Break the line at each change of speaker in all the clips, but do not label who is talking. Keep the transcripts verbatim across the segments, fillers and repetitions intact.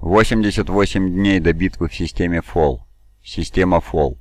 восемьдесят восемь дней до битвы в системе Фол. Система Фол.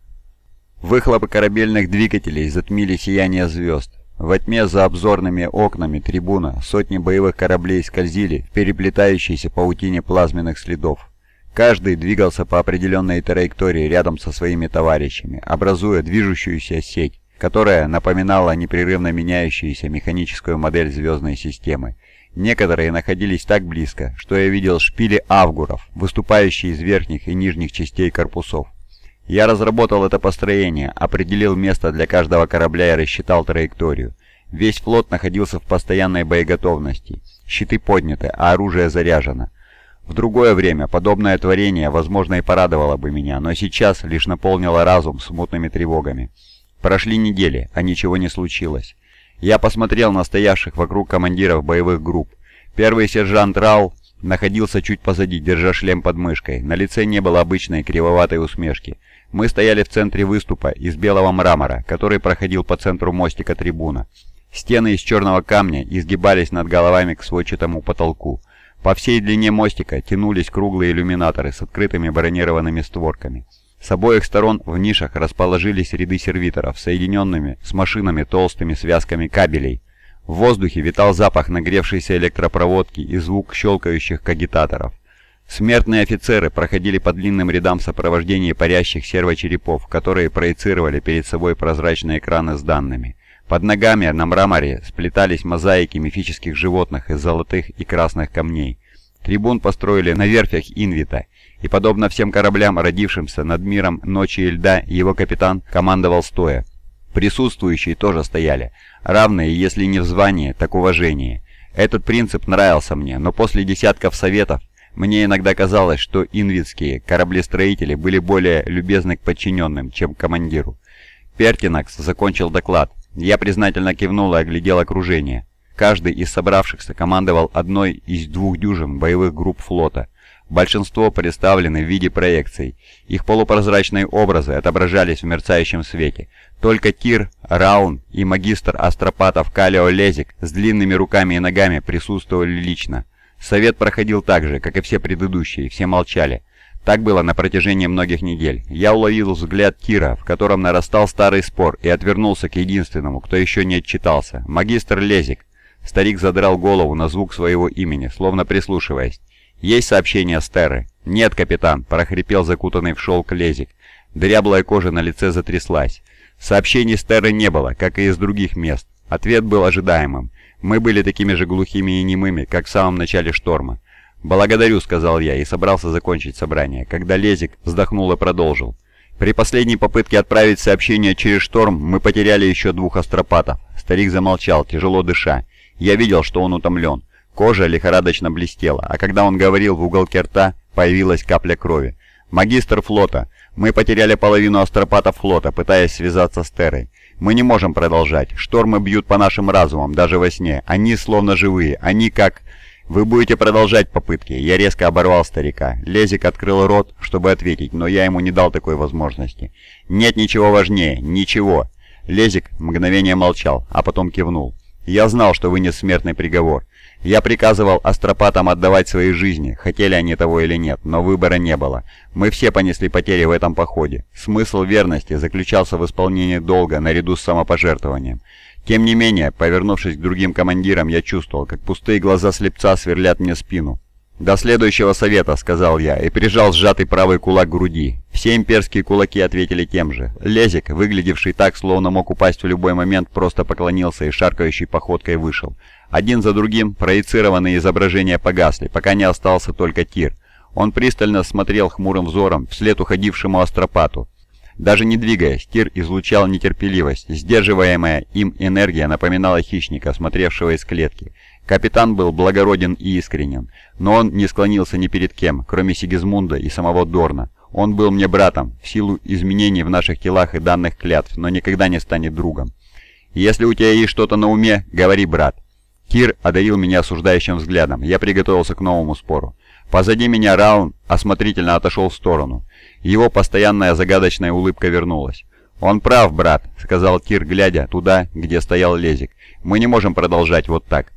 Выхлопы корабельных двигателей затмили сияние звезд. Во тьме за обзорными окнами трибуна сотни боевых кораблей скользили в переплетающейся паутине плазменных следов. Каждый двигался по определенной траектории рядом со своими товарищами, образуя движущуюся сеть, которая напоминала непрерывно меняющуюся механическую модель звездной системы. Некоторые находились так близко, что я видел шпили авгуров, выступающие из верхних и нижних частей корпусов. Я разработал это построение, определил место для каждого корабля и рассчитал траекторию. Весь флот находился в постоянной боеготовности. Щиты подняты, а оружие заряжено. В другое время подобное творение, возможно, и порадовало бы меня, но сейчас лишь наполнило разум смутными тревогами. Прошли недели, а ничего не случилось. Я посмотрел на стоявших вокруг командиров боевых групп. Первый сержант Рау находился чуть позади, держа шлем под мышкой. На лице не было обычной кривоватой усмешки. Мы стояли в центре выступа из белого мрамора, который проходил по центру мостика трибуна. Стены из черного камня изгибались над головами к сводчатому потолку. По всей длине мостика тянулись круглые иллюминаторы с открытыми бронированными створками. С обоих сторон в нишах расположились ряды сервиторов, соединенными с машинами толстыми связками кабелей. В воздухе витал запах нагревшейся электропроводки и звук щелкающих кагитаторов. Смертные офицеры проходили по длинным рядам в сопровождении парящих сервочерепов, которые проецировали перед собой прозрачные экраны с данными. Под ногами на мраморе сплетались мозаики мифических животных из золотых и красных камней. Трибун построили на верфях Инвита, и, подобно всем кораблям, родившимся над миром ночи и льда, его капитан командовал стоя. Присутствующие тоже стояли, равные, если не в звании, так в уважении. Этот принцип нравился мне, но после десятков советов мне иногда казалось, что инвитские кораблестроители были более любезны к подчиненным, чем к командиру. Пертинакс закончил доклад. Я признательно кивнул и оглядел окружение. Каждый из собравшихся командовал одной из двух дюжин боевых групп флота. Большинство представлены в виде проекций. Их полупрозрачные образы отображались в мерцающем свете. Только Тир, Раун и магистр астропатов Калио Лезик с длинными руками и ногами присутствовали лично. Совет проходил так же, как и все предыдущие, все молчали. Так было на протяжении многих недель. Я уловил взгляд Тира, в котором нарастал старый спор, и отвернулся к единственному, кто еще не отчитался. Магистр Лезик. Старик задрал голову на звук своего имени, словно прислушиваясь. «Есть сообщение с Терры?» «Нет, капитан», — прохрипел закутанный в шелк Лезик. Дряблая кожа на лице затряслась. Сообщений с Терры не было, как и из других мест. Ответ был ожидаемым. Мы были такими же глухими и немыми, как в самом начале шторма. «Благодарю», — сказал я, и собрался закончить собрание, когда Лезик вздохнул и продолжил. «При последней попытке отправить сообщение через шторм мы потеряли еще двух астропатов». Старик замолчал, тяжело дыша. Я видел, что он утомлен. Кожа лихорадочно блестела, а когда он говорил, в уголке рта появилась капля крови. «Магистр флота, мы потеряли половину астропатов флота, пытаясь связаться с Террой. Мы не можем продолжать. Штормы бьют по нашим разумам, даже во сне. Они словно живые, они как...» «Вы будете продолжать попытки». Я резко оборвал старика. Лезик открыл рот, чтобы ответить, но я ему не дал такой возможности. «Нет ничего важнее, ничего». Лезик мгновение молчал, а потом кивнул. «Я знал, что вынес смертный приговор. Я приказывал астропатам отдавать свои жизни, хотели они того или нет, но выбора не было. Мы все понесли потери в этом походе. Смысл верности заключался в исполнении долга наряду с самопожертвованием. Тем не менее, повернувшись к другим командирам, я чувствовал, как пустые глаза слепца сверлят мне спину. «До следующего совета», — сказал я, и прижал сжатый правый кулак к груди. Все имперские кулаки ответили тем же. Лезик, выглядевший так, словно мог упасть в любой момент, просто поклонился и шаркающей походкой вышел. Один за другим проецированные изображения погасли, пока не остался только Тир. Он пристально смотрел хмурым взором вслед уходившему астропату. Даже не двигаясь, Тир излучал нетерпеливость. Сдерживаемая им энергия напоминала хищника, смотревшего из клетки. Капитан был благороден и искренен, но он не склонился ни перед кем, кроме Сигизмунда и самого Дорна. Он был мне братом, в силу изменений в наших телах и данных клятв, но никогда не станет другом. «Если у тебя есть что-то на уме, говори, брат». Тир одарил меня осуждающим взглядом. Я приготовился к новому спору. Позади меня Раун осмотрительно отошел в сторону. Его постоянная загадочная улыбка вернулась. «Он прав, брат», — сказал Тир, глядя туда, где стоял Лезик. «Мы не можем продолжать вот так».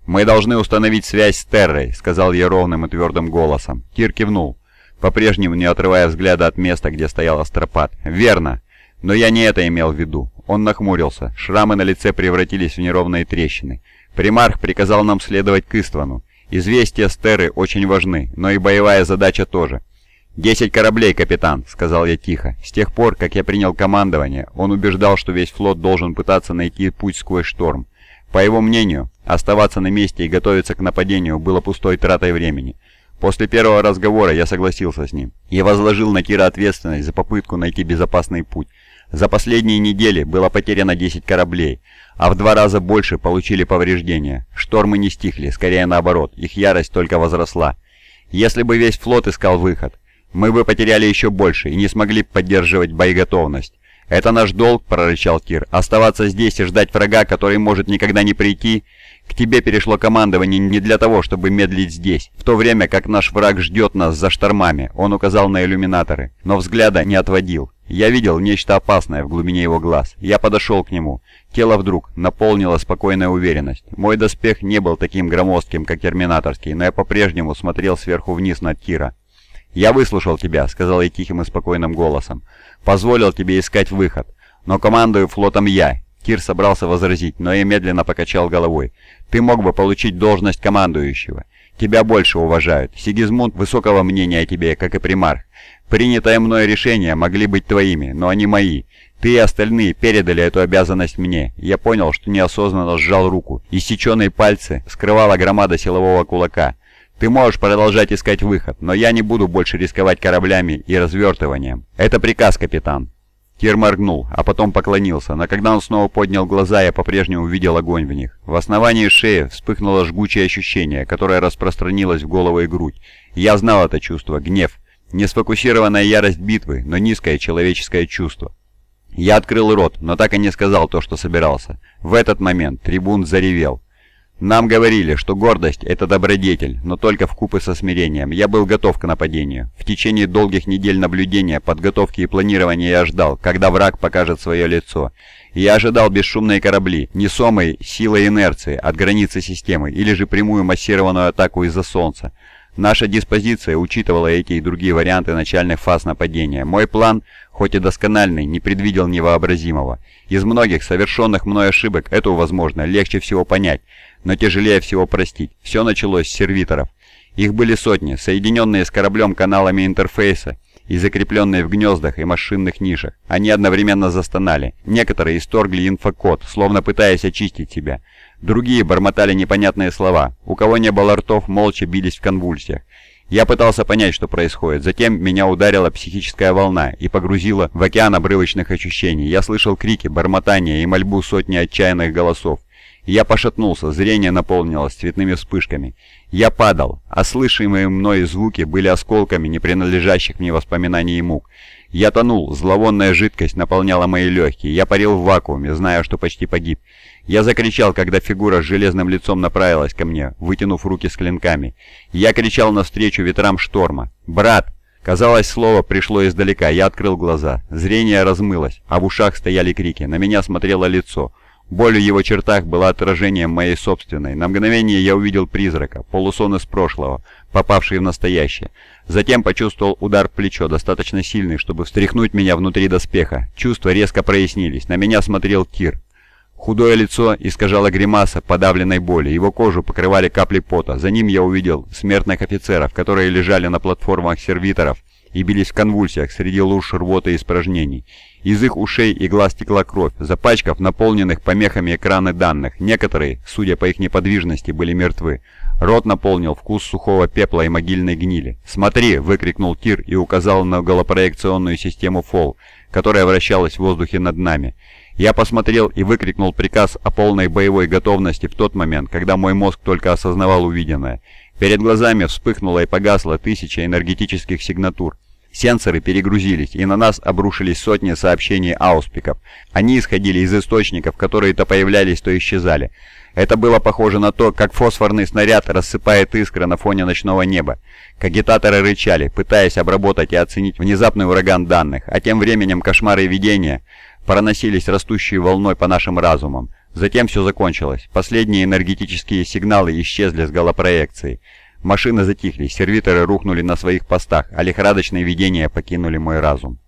«Мы должны установить связь с Террой», — сказал я ровным и твердым голосом. Кир кивнул, по-прежнему не отрывая взгляда от места, где стоял астропат. «Верно. Но я не это имел в виду». Он нахмурился. Шрамы на лице превратились в неровные трещины. «Примарх приказал нам следовать к Иствану. Известия с Терры очень важны, но и боевая задача тоже». «Десять кораблей, капитан», — сказал я тихо. С тех пор, как я принял командование, он убеждал, что весь флот должен пытаться найти путь сквозь шторм. По его мнению, оставаться на месте и готовиться к нападению было пустой тратой времени. После первого разговора я согласился с ним и возложил на Кира ответственность за попытку найти безопасный путь. За последние недели было потеряно десять кораблей, а в два раза больше получили повреждения. Штормы не стихли, скорее наоборот, их ярость только возросла. Если бы весь флот искал выход, мы бы потеряли еще больше и не смогли поддерживать боеготовность. «Это наш долг», — прорычал Кир, — «оставаться здесь и ждать врага, который может никогда не прийти. К тебе перешло командование не для того, чтобы медлить здесь, в то время как наш враг ждет нас за штормами», — он указал на иллюминаторы, но взгляда не отводил. Я видел нечто опасное в глубине его глаз. Я подошел к нему. Тело вдруг наполнила спокойная уверенность. Мой доспех не был таким громоздким, как терминаторский, но я по-прежнему смотрел сверху вниз на Кира. «Я выслушал тебя», — сказал я тихим и спокойным голосом. «Позволил тебе искать выход. Но командую флотом я». Кир собрался возразить, но я медленно покачал головой. «Ты мог бы получить должность командующего. Тебя больше уважают. Сигизмунд высокого мнения о тебе, как и примарх. Принятое мной решение могли быть твоими, но они мои. Ты и остальные передали эту обязанность мне». Я понял, что неосознанно сжал руку. Иссеченные пальцы скрывала громада силового кулака. «Ты можешь продолжать искать выход, но я не буду больше рисковать кораблями и развертыванием. Это приказ, капитан». Кир моргнул, а потом поклонился, но когда он снова поднял глаза, я по-прежнему видел огонь в них. В основании шеи вспыхнуло жгучее ощущение, которое распространилось в голову и грудь. Я знал это чувство, гнев. Не сфокусированная ярость битвы, но низкое человеческое чувство. Я открыл рот, но так и не сказал то, что собирался. В этот момент трибун заревел. «Нам говорили, что гордость – это добродетель, но только вкупе со смирением. Я был готов к нападению. В течение долгих недель наблюдения, подготовки и планирования я ждал, когда враг покажет свое лицо. Я ожидал бесшумные корабли, несомые силой инерции от границы системы, или же прямую массированную атаку из-за Солнца. Наша диспозиция учитывала эти и другие варианты начальных фаз нападения. Мой план, хоть и доскональный, не предвидел невообразимого. Из многих совершенных мной ошибок эту, возможно, легче всего понять, но тяжелее всего простить. Все началось с сервиторов. Их были сотни, соединенные с кораблем каналами интерфейса и закрепленные в гнездах и машинных нишах. Они одновременно застонали. Некоторые исторгли инфокод, словно пытаясь очистить себя. Другие бормотали непонятные слова. У кого не было ртов, молча бились в конвульсиях. Я пытался понять, что происходит. Затем меня ударила психическая волна и погрузила в океан обрывочных ощущений. Я слышал крики, бормотания и мольбу сотни отчаянных голосов. Я пошатнулся, зрение наполнилось цветными вспышками. Я падал, а слышимые мной звуки были осколками не принадлежащих мне воспоминаний и мук. Я тонул, зловонная жидкость наполняла мои легкие. Я парил в вакууме, зная, что почти погиб. Я закричал, когда фигура с железным лицом направилась ко мне, вытянув руки с клинками. Я кричал навстречу ветрам шторма. «Брат!» Казалось, слово пришло издалека. Я открыл глаза. Зрение размылось, а в ушах стояли крики. На меня смотрело лицо. Боль в его чертах была отражением моей собственной. На мгновение я увидел призрака, полусон из прошлого, попавший в настоящее. Затем почувствовал удар в плечо, достаточно сильный, чтобы встряхнуть меня внутри доспеха. Чувства резко прояснились. На меня смотрел Кир. Худое лицо искажало гримаса подавленной боли. Его кожу покрывали капли пота. За ним я увидел смертных офицеров, которые лежали на платформах сервиторов и бились в конвульсиях среди луж рвоты и испражнений. Из их ушей и глаз текла кровь, запачкав наполненных помехами экраны данных. Некоторые, судя по их неподвижности, были мертвы. Рот наполнил вкус сухого пепла и могильной гнили. «Смотри!» — выкрикнул Кир и указал на голопроекционную систему Фол, которая вращалась в воздухе над нами. Я посмотрел и выкрикнул приказ о полной боевой готовности в тот момент, когда мой мозг только осознавал увиденное. Перед глазами вспыхнула и погасла тысяча энергетических сигнатур. Сенсоры перегрузились, и на нас обрушились сотни сообщений ауспиков. Они исходили из источников, которые то появлялись, то исчезали. Это было похоже на то, как фосфорный снаряд рассыпает искры на фоне ночного неба. Кагитаторы рычали, пытаясь обработать и оценить внезапный ураган данных, а тем временем кошмары и видения проносились растущей волной по нашим разумам. Затем все закончилось. Последние энергетические сигналы исчезли с голопроекции. Машины затихли, сервиторы рухнули на своих постах, а лихорадочные видения покинули мой разум.